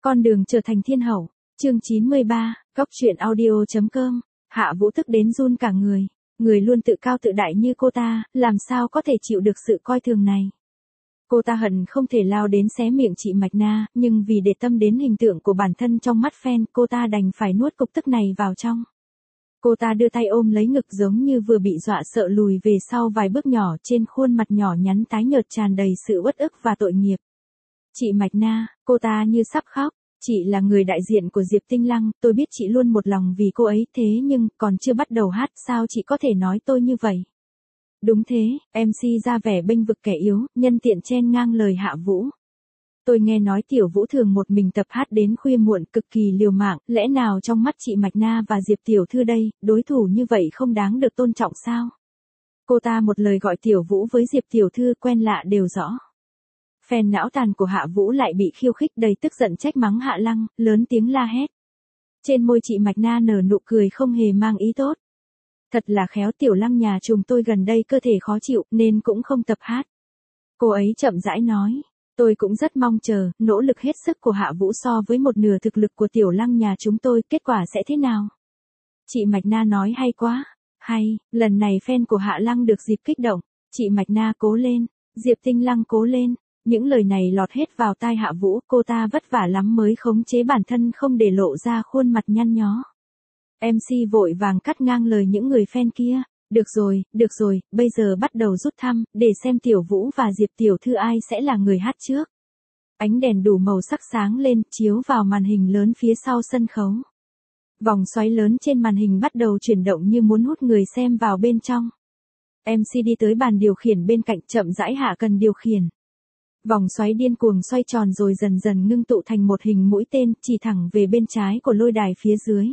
Con đường trở thành thiên hậu, chương 93, góc truyện audio.com, Hạ Vũ tức đến run cả người. Người luôn tự cao tự đại như cô ta, làm sao có thể chịu được sự coi thường này. Cô ta hận không thể lao đến xé miệng chị Mạch Na, nhưng vì để tâm đến hình tượng của bản thân trong mắt fan, cô ta đành phải nuốt cục tức này vào trong. Cô ta đưa tay ôm lấy ngực giống như vừa bị dọa sợ lùi về sau vài bước nhỏ, trên khuôn mặt nhỏ nhắn tái nhợt tràn đầy sự uất ức và tội nghiệp. Chị Mạch Na, cô ta như sắp khóc. Chị là người đại diện của Diệp Tinh Lăng, tôi biết chị luôn một lòng vì cô ấy, thế nhưng, còn chưa bắt đầu hát, sao chị có thể nói tôi như vậy? Đúng thế, MC ra vẻ bênh vực kẻ yếu, nhân tiện chen ngang lời Hạ Vũ. Tôi nghe nói Tiểu Vũ thường một mình tập hát đến khuya muộn, cực kỳ liều mạng, lẽ nào trong mắt chị Mạch Na và Diệp Tiểu Thư đây, đối thủ như vậy không đáng được tôn trọng sao? Cô ta một lời gọi Tiểu Vũ với Diệp Tiểu Thư quen lạ đều rõ. Fan não tàn của Hạ Vũ lại bị khiêu khích đầy tức giận trách mắng Hạ Lăng, lớn tiếng la hét. Trên môi chị Mạch Na nở nụ cười không hề mang ý tốt. Thật là khéo, Tiểu Lăng nhà chúng tôi gần đây cơ thể khó chịu nên cũng không tập hát. Cô ấy chậm rãi nói. Tôi cũng rất mong chờ, nỗ lực hết sức của Hạ Vũ so với một nửa thực lực của Tiểu Lăng nhà chúng tôi, kết quả sẽ thế nào? Chị Mạch Na nói hay quá. Hay, lần này fan của Hạ Lăng được dịp kích động. Chị Mạch Na cố lên, Diệp Tinh Lăng cố lên. Những lời này lọt hết vào tai Hạ Vũ, cô ta vất vả lắm mới khống chế bản thân không để lộ ra khuôn mặt nhăn nhó. MC vội vàng cắt ngang lời những người fan kia. Được rồi, bây giờ bắt đầu rút thăm, để xem Tiểu Vũ và Diệp Tiểu Thư ai sẽ là người hát trước. Ánh đèn đủ màu sắc sáng lên, chiếu vào màn hình lớn phía sau sân khấu. Vòng xoáy lớn trên màn hình bắt đầu chuyển động như muốn hút người xem vào bên trong. MC đi tới bàn điều khiển bên cạnh, chậm rãi hạ cần điều khiển. Vòng xoáy điên cuồng xoay tròn rồi dần dần ngưng tụ thành một hình mũi tên, chỉ thẳng về bên trái của lôi đài phía dưới.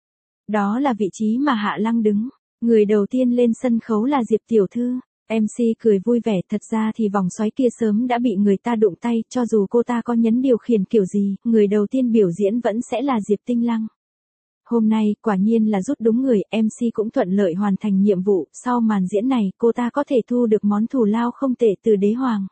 Đó là vị trí mà Hạ Lăng đứng. Người đầu tiên lên sân khấu là Diệp Tiểu Thư. MC cười vui vẻ, thật ra thì vòng xoáy kia sớm đã bị người ta đụng tay, cho dù cô ta có nhấn điều khiển kiểu gì, người đầu tiên biểu diễn vẫn sẽ là Diệp Tinh Lăng. Hôm nay, quả nhiên là rút đúng người, MC cũng thuận lợi hoàn thành nhiệm vụ, sau màn diễn này, cô ta có thể thu được món thù lao không tệ từ đế hoàng.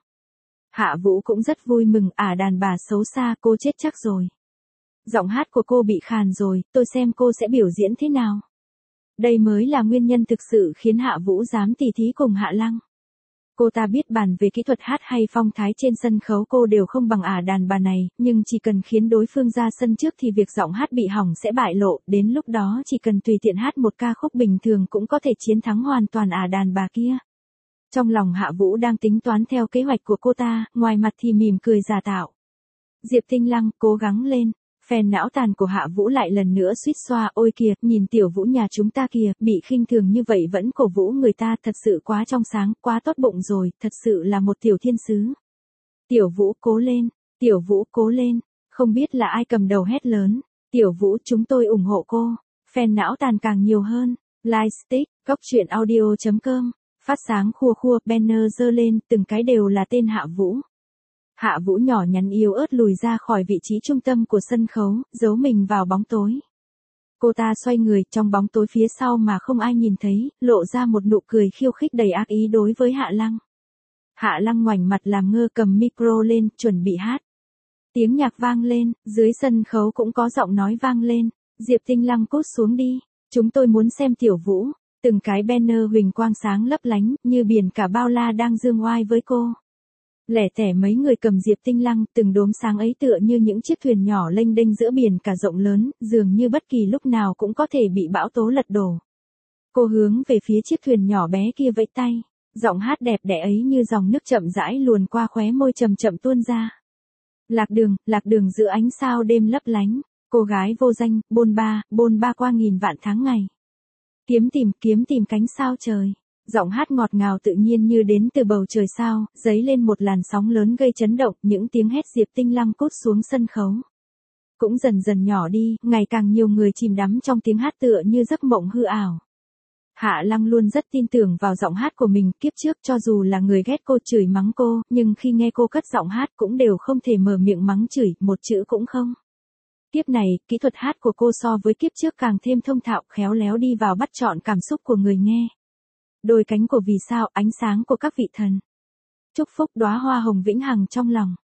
Hạ Vũ cũng rất vui mừng, đàn bà xấu xa, cô chết chắc rồi. Giọng hát của cô bị khàn rồi, tôi xem cô sẽ biểu diễn thế nào. Đây mới là nguyên nhân thực sự khiến Hạ Vũ dám tỉ thí cùng Hạ Lăng. Cô ta biết bàn về kỹ thuật hát hay phong thái trên sân khấu cô đều không bằng đàn bà này, nhưng chỉ cần khiến đối phương ra sân trước thì việc giọng hát bị hỏng sẽ bại lộ, đến lúc đó chỉ cần tùy tiện hát một ca khúc bình thường cũng có thể chiến thắng hoàn toàn đàn bà kia. Trong lòng Hạ Vũ đang tính toán theo kế hoạch của cô ta, ngoài mặt thì mỉm cười giả tạo. Diệp Tinh Lăng, cố gắng lên. Fan não tàn của Hạ Vũ lại lần nữa suýt xoa, ôi kìa, nhìn Tiểu Vũ nhà chúng ta kìa, bị khinh thường như vậy vẫn cổ vũ người ta, thật sự quá trong sáng, quá tốt bụng rồi, thật sự là một tiểu thiên sứ. Tiểu Vũ cố lên, Tiểu Vũ cố lên, không biết là ai cầm đầu hét lớn. Tiểu Vũ, chúng tôi ủng hộ cô. Fan não tàn càng nhiều hơn. Livestick, góc truyện audio.com. Phát sáng khua khua, banner dơ lên, từng cái đều là tên Hạ Vũ. Hạ Vũ nhỏ nhắn yếu ớt lùi ra khỏi vị trí trung tâm của sân khấu, giấu mình vào bóng tối. Cô ta xoay người trong bóng tối phía sau mà không ai nhìn thấy, lộ ra một nụ cười khiêu khích đầy ác ý đối với Hạ Lăng. Hạ Lăng ngoảnh mặt làm ngơ, cầm micro lên, chuẩn bị hát. Tiếng nhạc vang lên, dưới sân khấu cũng có giọng nói vang lên. Diệp Tinh Lăng cút xuống đi, chúng tôi muốn xem Tiểu Vũ. Từng cái banner huỳnh quang sáng lấp lánh, như biển cả bao la đang dương oai với cô. Lẻ tẻ mấy người cầm Diệp Tinh Lăng, từng đốm sáng ấy tựa như những chiếc thuyền nhỏ lênh đênh giữa biển cả rộng lớn, dường như bất kỳ lúc nào cũng có thể bị bão tố lật đổ. Cô hướng về phía chiếc thuyền nhỏ bé kia vẫy tay, giọng hát đẹp đẽ ấy như dòng nước chậm rãi luồn qua khóe môi chậm chậm tuôn ra. Lạc đường giữa ánh sao đêm lấp lánh, cô gái vô danh, bôn ba qua nghìn vạn tháng ngày. Kiếm tìm cánh sao trời. Giọng hát ngọt ngào tự nhiên như đến từ bầu trời sao, dấy lên một làn sóng lớn gây chấn động, những tiếng hét Diệp Tinh Lăng cút xuống sân khấu. Cũng dần dần nhỏ đi, ngày càng nhiều người chìm đắm trong tiếng hát tựa như giấc mộng hư ảo. Hạ Lăng luôn rất tin tưởng vào giọng hát của mình, kiếp trước cho dù là người ghét cô chửi mắng cô, nhưng khi nghe cô cất giọng hát cũng đều không thể mở miệng mắng chửi, một chữ cũng không. Kiếp này, kỹ thuật hát của cô so với kiếp trước càng thêm thông thạo, khéo léo đi vào bắt chọn cảm xúc của người nghe. Đôi cánh của vì sao, ánh sáng của các vị thần. Chúc phúc đóa hoa hồng vĩnh hằng trong lòng.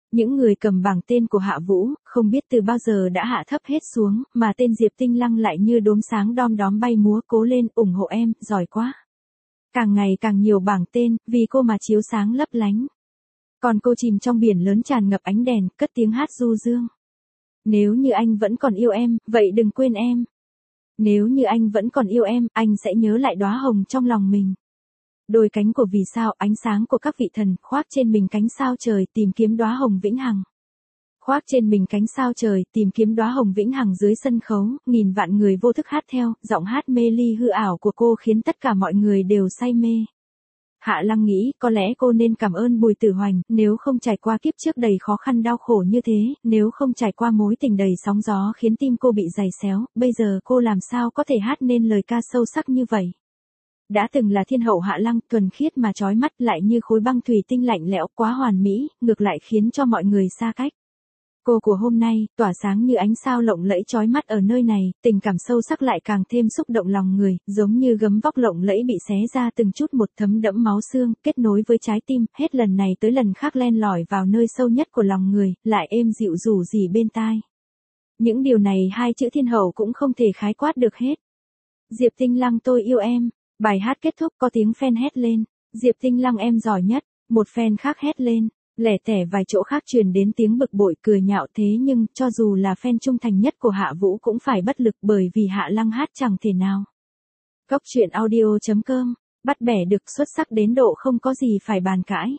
Những người cầm bảng tên của Hạ Vũ, không biết từ bao giờ đã hạ thấp hết xuống, mà tên Diệp Tinh Lăng lại như đốm sáng đom đóm bay múa, cố lên, ủng hộ em, giỏi quá. Càng ngày càng nhiều bảng tên, vì cô mà chiếu sáng lấp lánh. Còn cô chìm trong biển lớn tràn ngập ánh đèn, cất tiếng hát du dương. Nếu như anh vẫn còn yêu em, vậy đừng quên em. Nếu như anh vẫn còn yêu em, anh sẽ nhớ lại đóa hồng trong lòng mình. Đôi cánh của vì sao, ánh sáng của các vị thần, khoác trên mình cánh sao trời, tìm kiếm đóa hồng vĩnh hằng. Khoác trên mình cánh sao trời, tìm kiếm đóa hồng vĩnh hằng dưới sân khấu, nghìn vạn người vô thức hát theo, giọng hát mê ly hư ảo của cô khiến tất cả mọi người đều say mê. Hạ Lăng nghĩ, có lẽ cô nên cảm ơn Bùi Tử Hoành, nếu không trải qua kiếp trước đầy khó khăn đau khổ như thế, nếu không trải qua mối tình đầy sóng gió khiến tim cô bị giày xéo, bây giờ cô làm sao có thể hát nên lời ca sâu sắc như vậy. Đã từng là thiên hậu Hạ Lăng, thuần khiết mà chói mắt, lại như khối băng thủy tinh lạnh lẽo quá hoàn mỹ, ngược lại khiến cho mọi người xa cách. Cô của hôm nay, tỏa sáng như ánh sao lộng lẫy chói mắt ở nơi này, tình cảm sâu sắc lại càng thêm xúc động lòng người, giống như gấm vóc lộng lẫy bị xé ra từng chút một, thấm đẫm máu xương, kết nối với trái tim, hết lần này tới lần khác len lỏi vào nơi sâu nhất của lòng người, lại êm dịu rủ rỉ bên tai. Những điều này hai chữ thiên hậu cũng không thể khái quát được hết. Diệp Tinh Lăng tôi yêu em. Bài hát kết thúc có tiếng fan hét lên, Diệp Tinh Lăng em giỏi nhất, một fan khác hét lên, lẻ tẻ vài chỗ khác truyền đến tiếng bực bội cười nhạo, thế nhưng, cho dù là fan trung thành nhất của Hạ Vũ cũng phải bất lực bởi vì Hạ Lăng hát chẳng thể nào. Góc truyện audio.com, bắt bẻ được xuất sắc đến độ không có gì phải bàn cãi.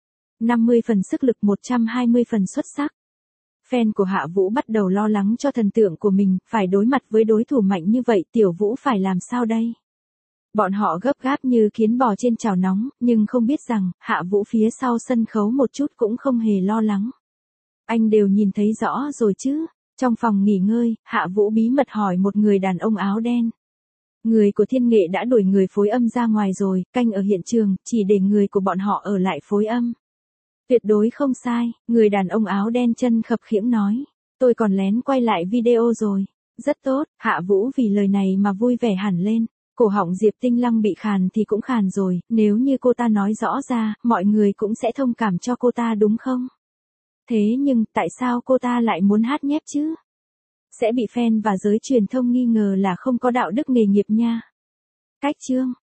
50 phần sức lực 120 phần xuất sắc. Fan của Hạ Vũ bắt đầu lo lắng cho thần tượng của mình, phải đối mặt với đối thủ mạnh như vậy, Tiểu Vũ phải làm sao đây? Bọn họ gấp gáp như kiến bò trên chảo nóng, nhưng không biết rằng, Hạ Vũ phía sau sân khấu một chút cũng không hề lo lắng. Anh đều nhìn thấy rõ rồi chứ. Trong phòng nghỉ ngơi, Hạ Vũ bí mật hỏi một người đàn ông áo đen. Người của Thiên Nghệ đã đuổi người phối âm ra ngoài rồi, canh ở hiện trường, chỉ để người của bọn họ ở lại phối âm. Tuyệt đối không sai, người đàn ông áo đen chân khập khiễng nói. Tôi còn lén quay lại video rồi. Rất tốt, Hạ Vũ vì lời này mà vui vẻ hẳn lên. Cổ họng Diệp Tinh Lăng bị khàn thì cũng khàn rồi, nếu như cô ta nói rõ ra, mọi người cũng sẽ thông cảm cho cô ta đúng không? Thế nhưng, tại sao cô ta lại muốn hát nhép chứ? Sẽ bị fan và giới truyền thông nghi ngờ là không có đạo đức nghề nghiệp nha. Cách chương